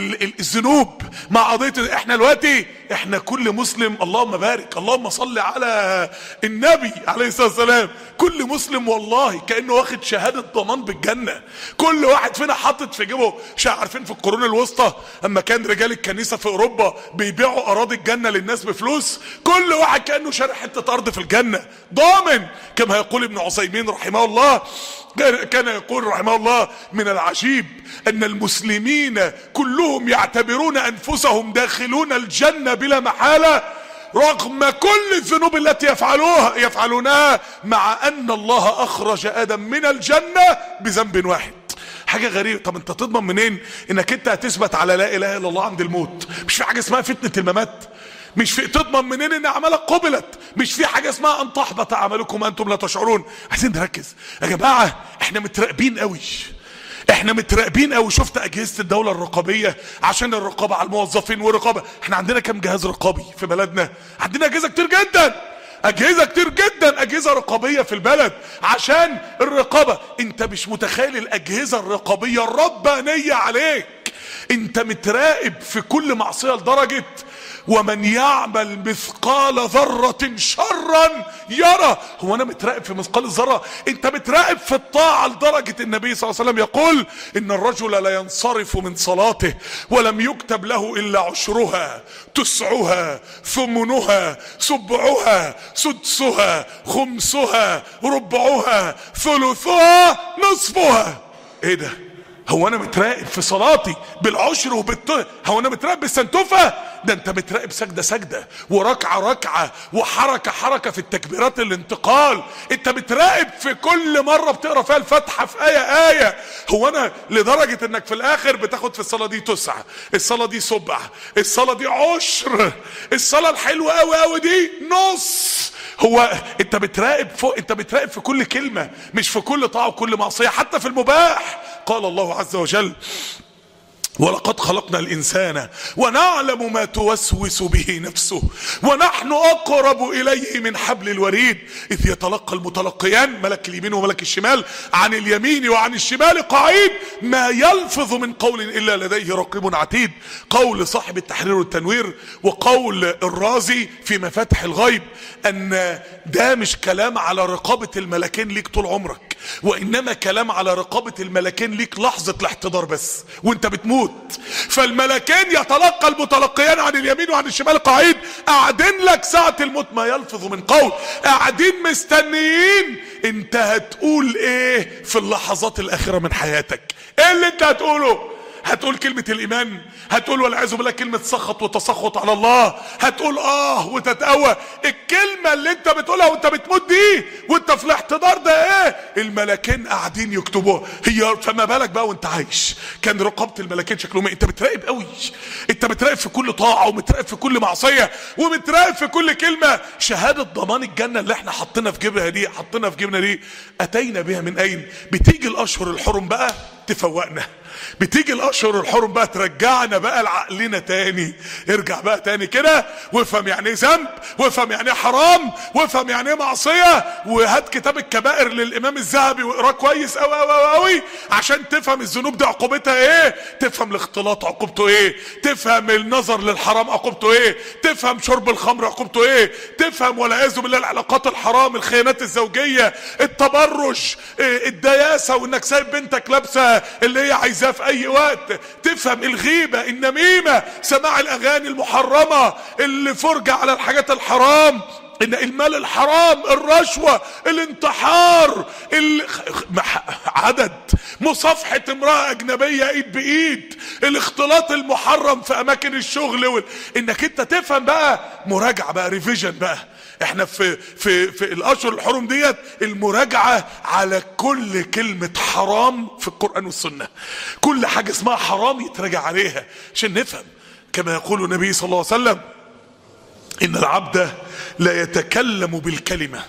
الذنوب، مع قضيه. احنا دلوقتي احنا كل مسلم، اللهم بارك اللهم صل على النبي عليه الصلاه والسلام، كل مسلم والله كانه واخد شهاده ضمان بالجنه. كل واحد فينا حاطط في جيبه عارفين في القرون الوسطى اما كان رجال الكنيسه في اوروبا بيبيعوا اراضي الجنه للناس بفلوس، كل واحد كانه شاري حته ارض في الجنه ضامن. كما يقول ابن عثيمين رحمه الله، كان يقول رحمه الله: من العجيب ان المسلمين كلهم يعتبرون انفسهم داخلون الجنه بلا محاله رغم كل الذنوب التي يفعلونها، مع ان الله اخرج ادم من الجنه بذنب واحد. حاجه غريبه. طب انت تضمن منين انك انت هتثبت على لا اله الا الله عند الموت؟ مش في حاجه اسمها فتنه الممات؟ مش في تضمن منين ان اعمالك قبلت؟ مش في حاجه اسمها ان تحبط اعمالكم وانتم لا تشعرون؟ عايزين نركز يا جماعه، احنا متراقبين قوي، احنا متراقبين قوي. شفت اجهزه الدوله الرقابيه عشان الرقابه على الموظفين والرقابه. احنا عندنا كم جهاز رقابي في بلدنا؟ عندنا اجهزه كتير جدا، اجهزه كتير جدا، اجهزه رقابيه في البلد عشان الرقابه. انت مش متخيل الاجهزه الرقابيه الربانيه عليك. انت متراقب في كل معصيه لدرجه ومن يعمل مثقال ذرة شرا يرى. هو انا متراقب في مثقال الذرة؟ انت متراقب في الطاعة لدرجة النبي صلى الله عليه وسلم يقول: ان الرجل لا ينصرف من صلاته ولم يكتب له الا عشرها، تسعها، ثمنها، سبعها، سدسها، خمسها، ربعها، ثلثها، نصفها. ايه ده؟ هو انا متراقب في صلاتي بالعشر هو انا متراقب بالسنتوفه؟ ده انت متراقب سجده سجده وركعه ركعه وحركه حركه في التكبيرات الانتقال. انت متراقب في كل مره بتقرا فيها الفاتحه في ايه. هو انا لدرجه انك في الاخر بتاخد في الصلاه دي 9، الصلاه دي 7، الصلاه دي 10، الصلاه الحلوه قوي قوي دي نص. هو انت بتراقب فوق، انت بتراقب في كل كلمه، مش في كل طاعه وكل معصيه، حتى في المباح. قال الله عز وجل: ولقد خلقنا الإنسان ونعلم ما توسوس به نفسه ونحن أقرب إليه من حبل الوريد إذ يتلقى المتلقيان ملك اليمين وملك الشمال عن اليمين وعن الشمال قعيد ما يلفظ من قول إلا لديه رقيب عتيد. قول صاحب التحرير والتنوير وقول الرازي في مفاتح الغيب أن ده مش كلام على رقابة الملكين ليك طول عمرك، وإنما كلام على رقابة الملكين ليك لحظة الاحتضار بس وانت بتموت. فالملكين يتلقى المتلقيان عن اليمين وعن الشمال قعيد، قاعدين لك ساعة الموت ما يلفظ من قول، قاعدين مستنيين انت هتقول ايه في اللحظات الاخيرة من حياتك. ايه اللي انت هتقوله؟ هتقول كلمة الإيمان، هتقول والعياذ بالله كلمة سخط وتسخط على الله، هتقول وتتقوى. الكلمة اللي انت بتقولها وانت بتموت دي وانت في الاحتضار ده ايه؟ الملكين قاعدين يكتبوها. هي فما بالك بقى وانت عايش؟ كان رقابة الملكين شكلهم ايه؟ انت بتراقب قوي، انت بتراقب في كل طاعة ومتراقب في كل معصية ومتراقب في كل كلمة. شهادة ضمان الجنة اللي احنا حطينا في جيبنا دي اتينا بها من اين؟ بتيجي الاشهر الحرم بقى تفوقنا، بتيجي الاشهر الحرم بقى ترجعنا بقى لعقلنا تاني. ارجع بقى تاني كده وافهم يعني ايه ذنب، وافهم يعني ايه حرام، وافهم يعني ايه معصيه، وهات كتاب الكبائر للامام الذهبي واقراه كويس قوي قوي قوي عشان تفهم الذنوب دي عقوبتها ايه، تفهم الاختلاط عقوبته ايه، تفهم النظر للحرام عقوبته ايه، تفهم شرب الخمر عقوبته ايه، تفهم والعياذ بالله العلاقات الحرام، الخيانات الزوجيه، التبرج، الدياسه، وانك سايب بنتك لابسه اللي هي عايزاه في اي وقت، تفهم الغيبة، النميمة، سماع الاغاني المحرمة، الفرجة على الحاجات الحرام، ان المال الحرام، الرشوة، الانتحار، عدد مصافحة امرأة اجنبية ايد بايد، الاختلاط المحرم في اماكن الشغل، انك انت تفهم بقى مراجعة بقى، ريفيجن بقى. احنا في الاشهر الحرم ديت المراجعة على كل كلمة حرام في القرآن والسنة، كل حاجة اسمها حرام يتراجع عليها عشان نفهم. كما يقول النبي صلى الله عليه وسلم ان العبد لا يتكلم بالكلمة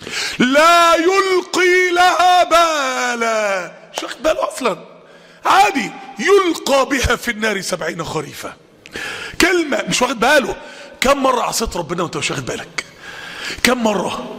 لا يلقي لها بالا، مش واخد باله اصلا، عادي يلقى بها في النار 70 خريفا. كلمة مش واخد باله. كم مرة عصيت ربنا وانت مش واخد بالك؟ كم مرة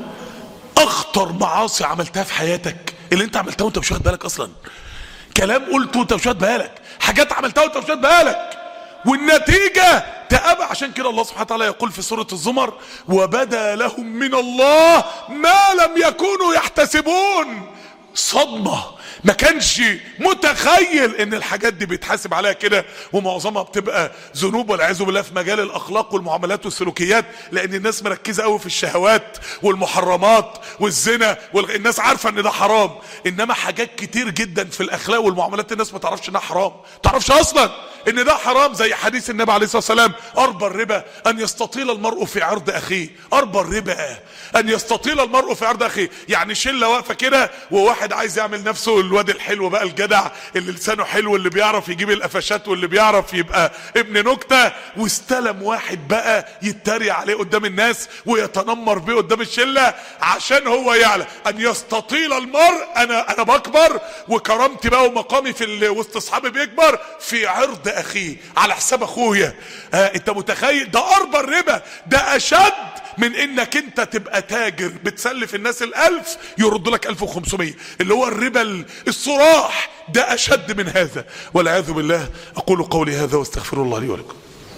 اخطر معاصي عملتها في حياتك اللي انت عملتها وانت مش واخد بالك اصلا؟ كلام قلته وانت مش واخد بالك، حاجات عملتها وانت مش واخد بالك، والنتيجة تأبى. عشان كده الله سبحانه وتعالى يقول في سورة الزمر وبدا لهم من الله ما لم يكونوا يحتسبون. صدمة، ما كانش متخيل ان الحاجات دي بيتحاسب عليها كده، ومعظمها بتبقى ذنوب والعياذ بالله في مجال الاخلاق والمعاملات والسلوكيات، لان الناس مركزه قوي في الشهوات والمحرمات والزنا الناس عارفه ان ده حرام، انما حاجات كتير جدا في الاخلاق والمعاملات الناس ما تعرفش انها حرام، ما تعرفش اصلا ان ده حرام. زي حديث النبي عليه الصلاه والسلام اربى الربا ان يستطيل المرء في عرض اخيه. اربى الربا ان يستطيل المرء في عرض اخيه، يعني شله واقفه كده وواحد عايز يعمل نفسه الواد الحلو بقى، الجدع اللي لسانه حلو، اللي بيعرف يجيب القفشات واللي بيعرف يبقى ابن نكته، واستلم واحد بقى يتريق عليه قدام الناس ويتنمر بيه قدام الشله عشان هو يعلى. ان يستطيل المرء، انا بكبر وكرامتي بقى ومقامي في وسط اصحابي بيكبر في عرض اخيه على حساب اخويا. انت متخيل؟ ده اربى الربا، ده اشد من انك انت تبقى تاجر بتسلف الناس 1000 يرد لك 1500، اللي هو الربا الصراح، ده اشد من هذا والعياذ بالله. اقول قولي هذا واستغفر الله لي ولكم.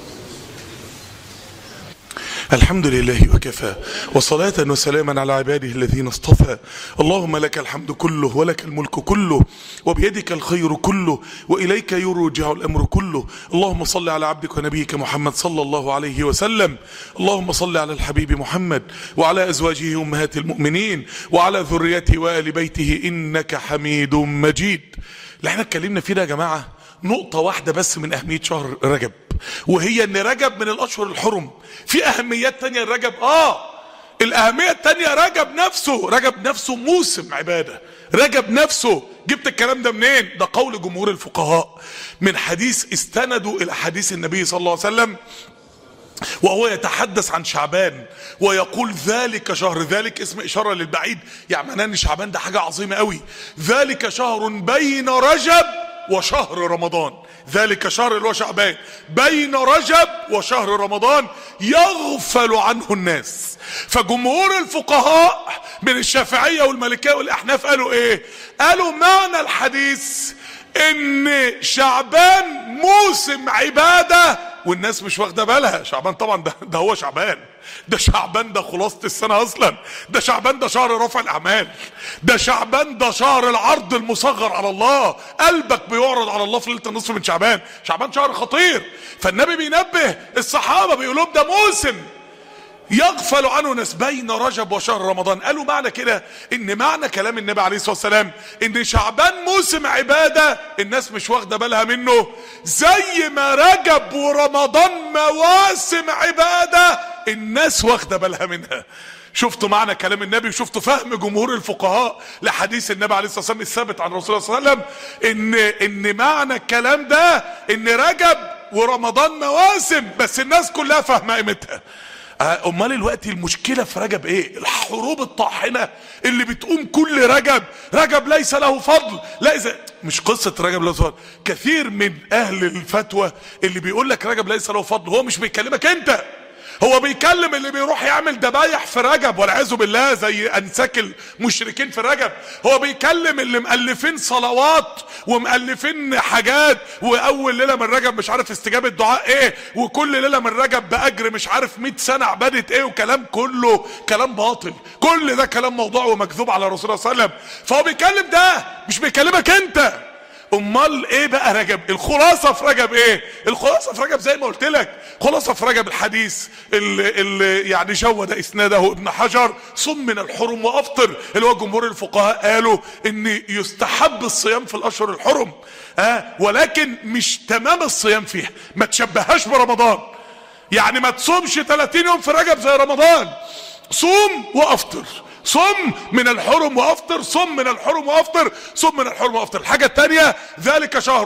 الحمد لله وكفى، وصلاة وسلاما على عباده الذين اصطفى. اللهم لك الحمد كله ولك الملك كله وبيدك الخير كله وإليك يرجع الأمر كله. اللهم صل على عبدك ونبيك محمد صلى الله عليه وسلم. اللهم صل على الحبيب محمد وعلى أزواجه أمهات المؤمنين وعلى ذريته وآل بيته إنك حميد مجيد. اللي احنا اتكلمنا فيه ده يا جماعة نقطة واحدة بس من أهمية شهر رجب، وهي ان رجب من الاشهر الحرم. في اهميات تانية لرجب، الاهمية التانية رجب نفسه موسم عبادة. رجب نفسه جبت الكلام ده منين؟ ده قول جمهور الفقهاء من حديث استندوا الى حديث النبي صلى الله عليه وسلم وهو يتحدث عن شعبان ويقول ذلك شهر، ذلك اسم اشارة للبعيد، يعني معناه ان شعبان ده حاجة عظيمة قوي. ذلك شهر بين رجب وشهر رمضان، ذلك شهر اللي هو شعبان بين رجب وشهر رمضان يغفل عنه الناس. فجمهور الفقهاء من الشافعية والمالكية والأحناف قالوا ايه؟ قالوا معنى الحديث ان شعبان موسم عبادة والناس مش واخده بالها. شعبان طبعا ده هو شعبان، ده شعبان ده خلاصة السنة اصلا، ده شعبان ده شهر رفع الاعمال، ده شعبان ده شهر العرض المصغر على الله، قلبك بيعرض على الله في ليلة النصف من شعبان. شعبان شهر خطير. فالنبي بينبه الصحابة بيقول لهم ده موسم يغفل عنه ناس بين رجب وشهر رمضان. قالوا معنى كده ان معنى كلام النبي عليه الصلاة والسلام ان شعبان موسم عبادة الناس مش واخدة بالها منه، زي ما رجب ورمضان مواسم عبادة الناس واخدة بالها منها. شفتوا معنى كلام النبي وشفتوا فهم جمهور الفقهاء لحديث النبي عليه الصلاة والسلام الثابت عن رسول الله صلى الله عليه وسلم ان معنى الكلام ده ان رجب ورمضان مواسم بس الناس كلها فاهمة قيمتها. امال الوقت المشكلة في رجب ايه؟ الحروب الطاحنة اللي بتقوم كل رجب. رجب ليس له فضل، لا اذا مش قصة رجب له فضل. كثير من اهل الفتوى اللي بيقول لك رجب ليس له فضل هو مش بيكلمك انت، هو بيكلم اللي بيروح يعمل ذبايح في رجب والعياذ بالله زي انساك المشركين في رجب. هو بيكلم اللي مؤلفين صلوات ومؤلفين حاجات، واول ليله من رجب مش عارف استجابه دعاء ايه، وكل ليله من رجب باجر مش عارف 100 سنه عباده ايه، وكلام كله كلام باطل. كل ده كلام موضوع ومكذوب على رسول الله صلى الله عليه وسلم. فهو بيكلم ده مش بيكلمك انت. امال ايه بقى رجب؟ الخلاصه في رجب ايه؟ الخلاصه في رجب زي ما قلت لك، خلاصه في رجب الحديث اللي يعني جود اسناده ابن حجر، صم من الحرم وافطر، اللي هو جمهور الفقهاء قالوا ان يستحب الصيام في الاشهر الحرم، ولكن مش تمام الصيام فيها، ما تشبههاش برمضان. يعني ما تصومش 30 يوم في رجب زي رمضان، صوم وافطر، صم من الحرم وافطر، صم من الحرم وافطر، صم من الحرم وافطر. الحاجة التانية ذلك شهر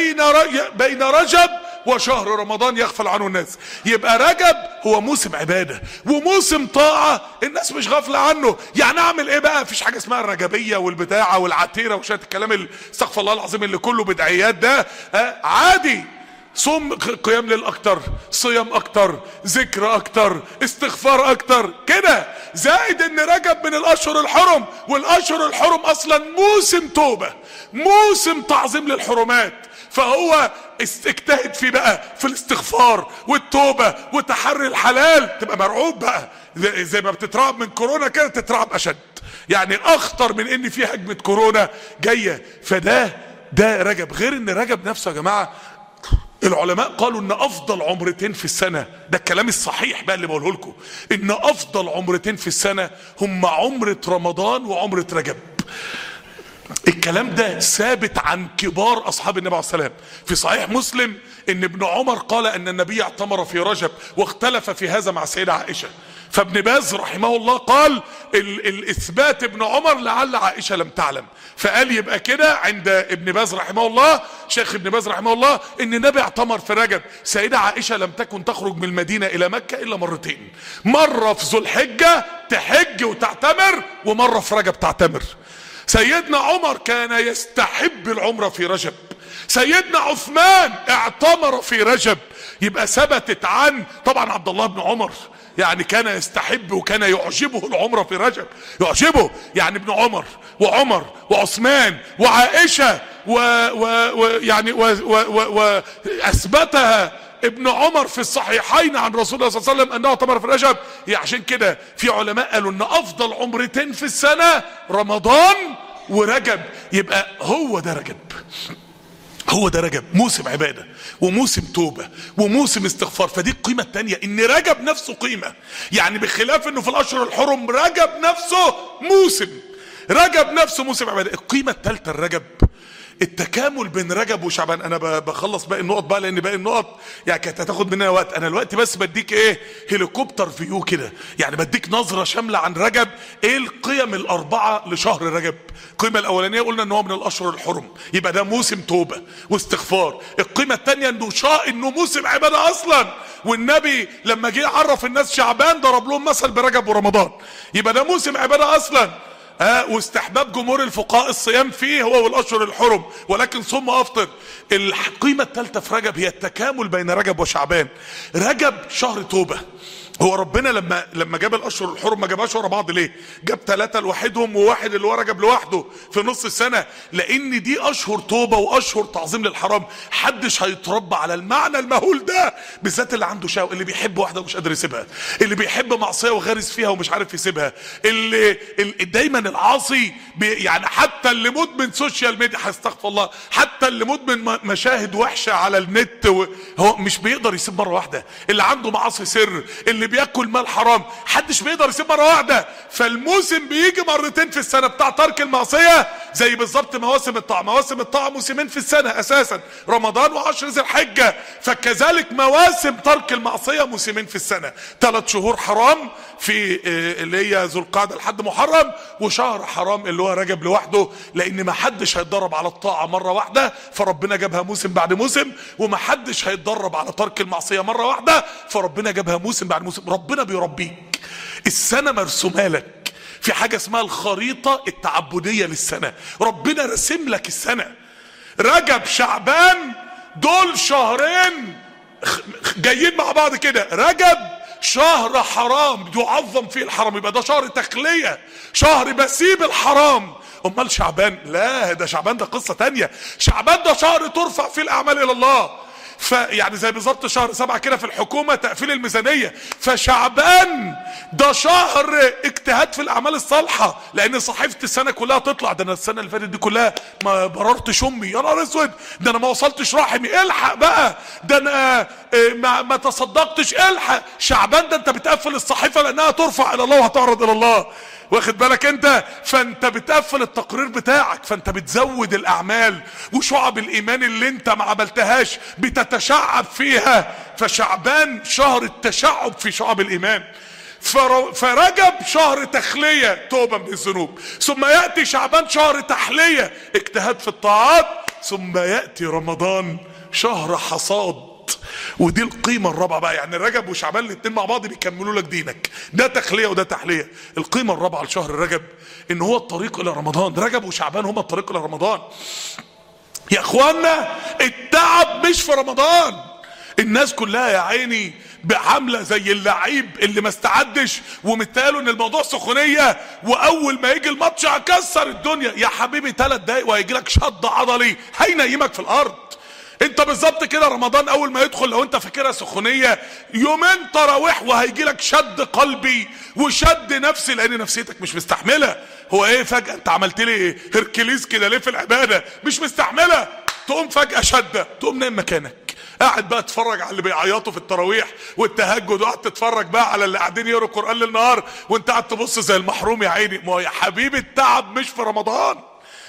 بين رجب وشهر رمضان يغفل عنه الناس. يبقى رجب هو موسم عبادة وموسم طاعة الناس مش غافلة عنه. يعني اعمل ايه بقى؟ مفيش حاجة اسمها الرجبية والبتاعة والعتيرة وشوية الكلام استغفر الله العظيم اللي كله بدعيات ده. عادي، صوم قيام ليل اكتر، صيام اكتر، ذكر اكتر، استغفار اكتر كده. زائد ان رجب من الاشهر الحرم، والاشهر الحرم اصلا موسم توبة، موسم تعظيم للحرمات. فهو اجتهد فيه بقى في الاستغفار والتوبة وتحري الحلال. تبقى مرعوب بقى زي ما بتترعب من كورونا كده، تترعب اشد، يعني اخطر من ان في هجمة كورونا جاية. فده رجب. غير ان رجب نفسه يا جماعة العلماء قالوا ان افضل عمرتين في السنة، ده الكلام الصحيح بقى اللي بقوله لكم، ان افضل عمرتين في السنة هم عمرة رمضان وعمرة رجب. الكلام ده ثابت عن كبار اصحاب النبي عليه الصلاة والسلام. في صحيح مسلم ان ابن عمر قال ان النبي اعتمر في رجب، واختلف في هذا مع السيدة عائشة. فابن باز رحمه الله قال الاثبات ابن عمر لعل عائشة لم تعلم، فقال يبقى كده عند ابن باز رحمه الله، شيخ ابن باز رحمه الله، ان النبي اعتمر في رجب. سيدة عائشة لم تكن تخرج من المدينة الى مكة الا مرتين، مرة في ذو الحجة تحج وتعتمر، ومرة في رجب تعتمر. سيدنا عمر كان يستحب العمرة في رجب، سيدنا عثمان اعتمر في رجب. يبقى ثبتت عن طبعا عبد الله بن عمر يعني كان يستحب وكان يعجبه العمرة في رجب، يعجبه. يعني ابن عمر وعمر وعثمان وعائشة ويعني واثبتها ابن عمر في الصحيحين عن رسول الله صلى الله عليه وسلم انه اعتمر في رجب. عشان كده في علماء قالوا ان افضل عمرتين في السنة رمضان ورجب. يبقى هو ده رجب، هو ده رجب، موسم عبادة وموسم توبة وموسم استغفار. فدي القيمة التانية، ان رجب نفسه قيمة. يعني بخلاف انه في الاشهر الحرم رجب نفسه موسم، رجب نفسه موسم عبادة. القيمة التالتة الرجب التكامل بين رجب وشعبان. انا بخلص باقي النقط بقى لان باقي النقط يعني كانت هتاخد مننا وقت. انا دلوقتي بس بديك ايه، هليكوبتر فيو كده، يعني بديك نظرة شاملة عن رجب. ايه القيم الاربعة لشهر رجب؟ القيمة الاولانية قلنا ان هو من الاشهر الحرم، يبقى ده موسم توبة واستغفار. القيمة الثانية انه موسم عبادة اصلا، والنبي لما جه عرف الناس شعبان ضرب لهم مثل برجب ورمضان، يبقى ده موسم عبادة اصلا. واستحباب جمهور الفقهاء الصيام فيه هو والاشهر الحرم، ولكن صم وافطر. القيمة الثالثة في رجب هي التكامل بين رجب وشعبان. رجب شهر توبة. هو ربنا لما جاب الاشهر الحرم ما جابهاش ورا بعض ليه؟ جاب 3 لوحدهم وواحد اللي هو رجب لوحده في نص السنه، لان دي اشهر توبه واشهر تعظيم للحرام. حدش هيتربى على المعنى المهول ده، بالذات اللي عنده شهوه، اللي بيحب واحده ومش قادر يسيبها، اللي بيحب معصيه وغارس فيها ومش عارف يسيبها، اللي دايما العاصي يعني حتى اللي مدمن سوشيال ميديا، هستغفر الله، حتى اللي مدمن مشاهد وحشه على النت هو مش بيقدر يسيب مره واحده. اللي عنده معاصي سر، اللي بياكل مال حرام، حدش بيقدر يسيب مره واحده. فالموسم بيجي مرتين في السنه بتاع ترك المعصيه، زي بالظبط مواسم الطاعه. مواسم الطاعه موسمين في السنه اساسا، رمضان وعشر ذي الحجه. فكذلك مواسم ترك المعصيه موسمين في السنه، 3 شهور حرام في اللي هي ذو القعده لحد محرم، وشهر حرام اللي هو رجب لوحده، لان ما حدش هيتدرب على الطاعه مره واحده، فربنا جابها موسم بعد موسم. وما حدش هيتدرب على ترك المعصيه مره واحده، فربنا جابها موسم بعد موسم. ربنا بيربيك. السنه مرسومه لك في حاجه اسمها الخريطه التعبديه للسنه. ربنا رسم لك السنه. رجب شعبان دول شهرين جايين مع بعض كده. رجب شهر حرام يعظم فيه الحرام، يبقى ده شهر تخليه، شهر بسيب الحرام. امال شعبان؟ لا، ده شعبان ده قصه تانية. شعبان ده شهر ترفع فيه الاعمال الى الله. فيعني زي بالظبط شهر 7 كده في الحكومه تقفيل الميزانيه. فشعبان ده شهر اجتهاد في الاعمال الصالحه، لان صحيفه السنه كلها تطلع. ده انا السنه اللي فاتت دي كلها ما بررتش امي، يا نهار اسود، ده انا ما وصلتش رحمي، الحق بقى، ده انا ما تصدقتش، الحق. شعبان ده انت بتقفل الصحيفه لانها ترفع الى الله وهتعرض الى الله، واخد بالك انت؟ فانت بتقفل التقرير بتاعك، فانت بتزود الاعمال وشعب الايمان اللي انت ما عملتهاش بتتشعب فيها. فشعبان شهر التشعب في شعب الايمان. فرجب شهر تخلية توبة من الذنوب، ثم يأتي شعبان شهر تحلية اجتهاد في الطاعات، ثم يأتي رمضان شهر حصاد. ودي القيمة الرابعة بقى. يعني رجب وشعبان الاتنين مع بعض بيكملوا لك دينك، ده تخلية وده تحلية. القيمة الرابعة لشهر رجب ان هو الطريق الى رمضان. رجب وشعبان هما الطريق الى رمضان يا اخوانا. التعب مش في رمضان. الناس كلها يا عيني بعامله زي اللعيب اللي ما استعدش ومتقالوا ان الموضوع سخونيه، واول ما يجي الماتش هكسر الدنيا. يا حبيبي 3 دقايق وهيجي لك شد عضلي هينيمك في الارض. انت بالظبط كده رمضان اول ما يدخل لو انت فاكرها سخونيه، يومين تراويح وهيجي لك شد قلبي وشد نفسي، لان نفسيتك مش مستحمله. هو ايه فجاه انت عملت لي هركليز كده ليه في العباده؟ مش مستحمله، تقوم فجاه شده، تقوم نايم مكانك، قاعد بقى تتفرج على اللي بيعيطوا في التراويح والتهجد، وقاعد تتفرج بقى على اللي قاعدين يقروا القران للنهار وانت قاعد تبص زي المحروم يا عيني. ما هو يا حبيبي التعب مش في رمضان،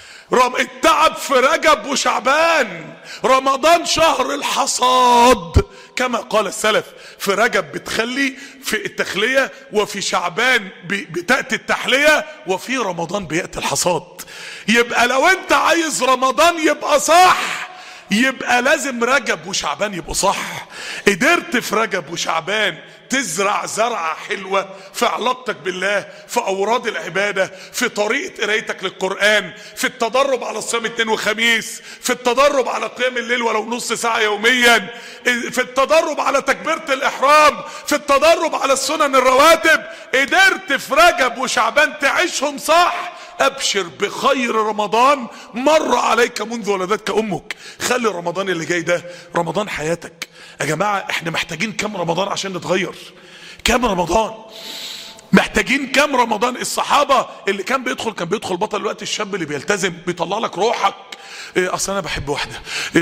التعب في رجب وشعبان. رمضان شهر الحصاد كما قال السلف. في رجب بتخلي في التخلية، وفي شعبان بتأتي التحلية، وفي رمضان بيأتي الحصاد. يبقى لو انت عايز رمضان يبقى صح، يبقى لازم رجب وشعبان يبقوا صح. قدرت في رجب وشعبان تزرع زرعة حلوة في علاقتك بالله، في أوراد العبادة، في طريقة قرايتك للقرآن، في التدرب على الصيام 2 وخميس، في التدرب على قيام الليل ولو نص ساعة يوميا، في التدرب على تكبيرة الإحرام، في التدرب على السنن الرواتب. قدرت في رجب وشعبان تعيشهم صح، ابشر بخير رمضان مر عليك منذ ولدتك امك. خلي رمضان اللي جاي ده رمضان حياتك. يا جماعة احنا محتاجين كم رمضان عشان نتغير؟ كم رمضان محتاجين؟ كم رمضان؟ الصحابة اللي كان بيدخل بطل الوقت الشاب اللي بيلتزم بيطلع لك روحك. اصل انا بحب واحده،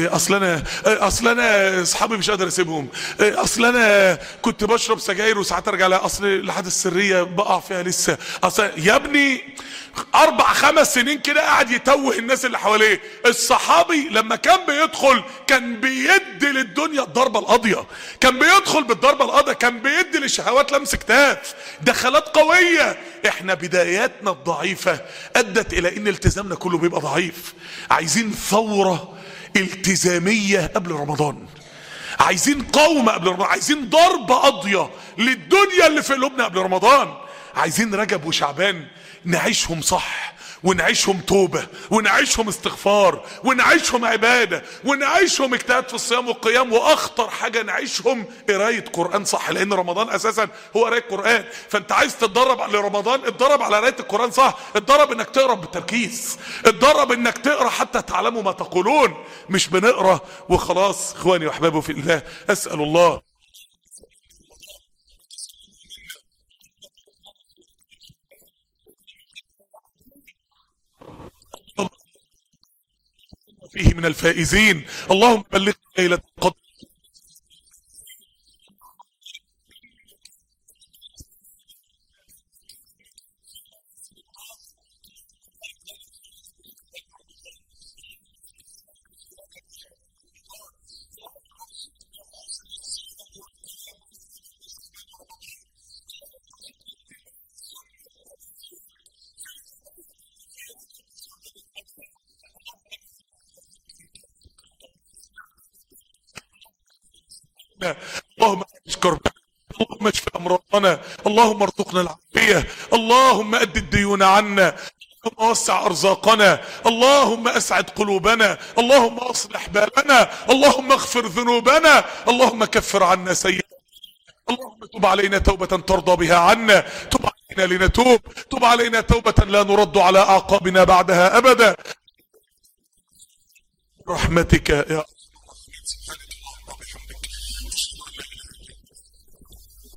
اصل انا اصحابي مش قادر اسيبهم، اصل انا كنت بشرب سجاير وساعات ارجع لها، اصل العاده السريه بقع فيها لسه، اصل يا ابني 4-5 سنين كده قاعد يتوه الناس اللي حواليه. الصحابي لما كان بيدخل كان بيدي للدنيا الضربه القاضيه، كان بيدخل بالضربه القاضيه، كان بيدي للشهوات لمس كتاف، دخلات قويه. احنا بداياتنا الضعيفه ادت الى ان التزامنا كله بيبقى ضعيف. عايزين ثوره التزاميه قبل رمضان، عايزين قومة قبل رمضان، عايزين ضربة قاضية للدنيا اللي في قلوبنا قبل رمضان. عايزين رجب وشعبان نعيشهم صح، ونعيشهم توبة، ونعيشهم استغفار، ونعيشهم عبادة، ونعيشهم اجتهاد في الصيام والقيام، واخطر حاجة نعيشهم قراية قرآن صح، لان رمضان اساسا هو قراية قرآن. فانت عايز تتدرب على رمضان، اتدرب على قراية القرآن صح، اتدرب انك تقرا بالتركيز، اتدرب انك تقرا حتى تعلموا ما تقولون، مش بنقرا وخلاص. اخواني واحبابي في الله، اسأل الله فيه من الفائزين. اللهم بلغنا ليلة القدر. اللهم اشكر، اللهم اشف امراضنا، اللهم ارزقنا العافيه، اللهم اد الديون عنا، اللهم وسع ارزاقنا، اللهم اسعد قلوبنا، اللهم اصلح بالنا، اللهم اغفر ذنوبنا، اللهم كفر عنا سيئاتنا، اللهم تب علينا توبة ترضى بها عنا، تب علينا لنتوب، تب علينا توبة لا نرد على اعقابنا بعدها ابدا، برحمتك يا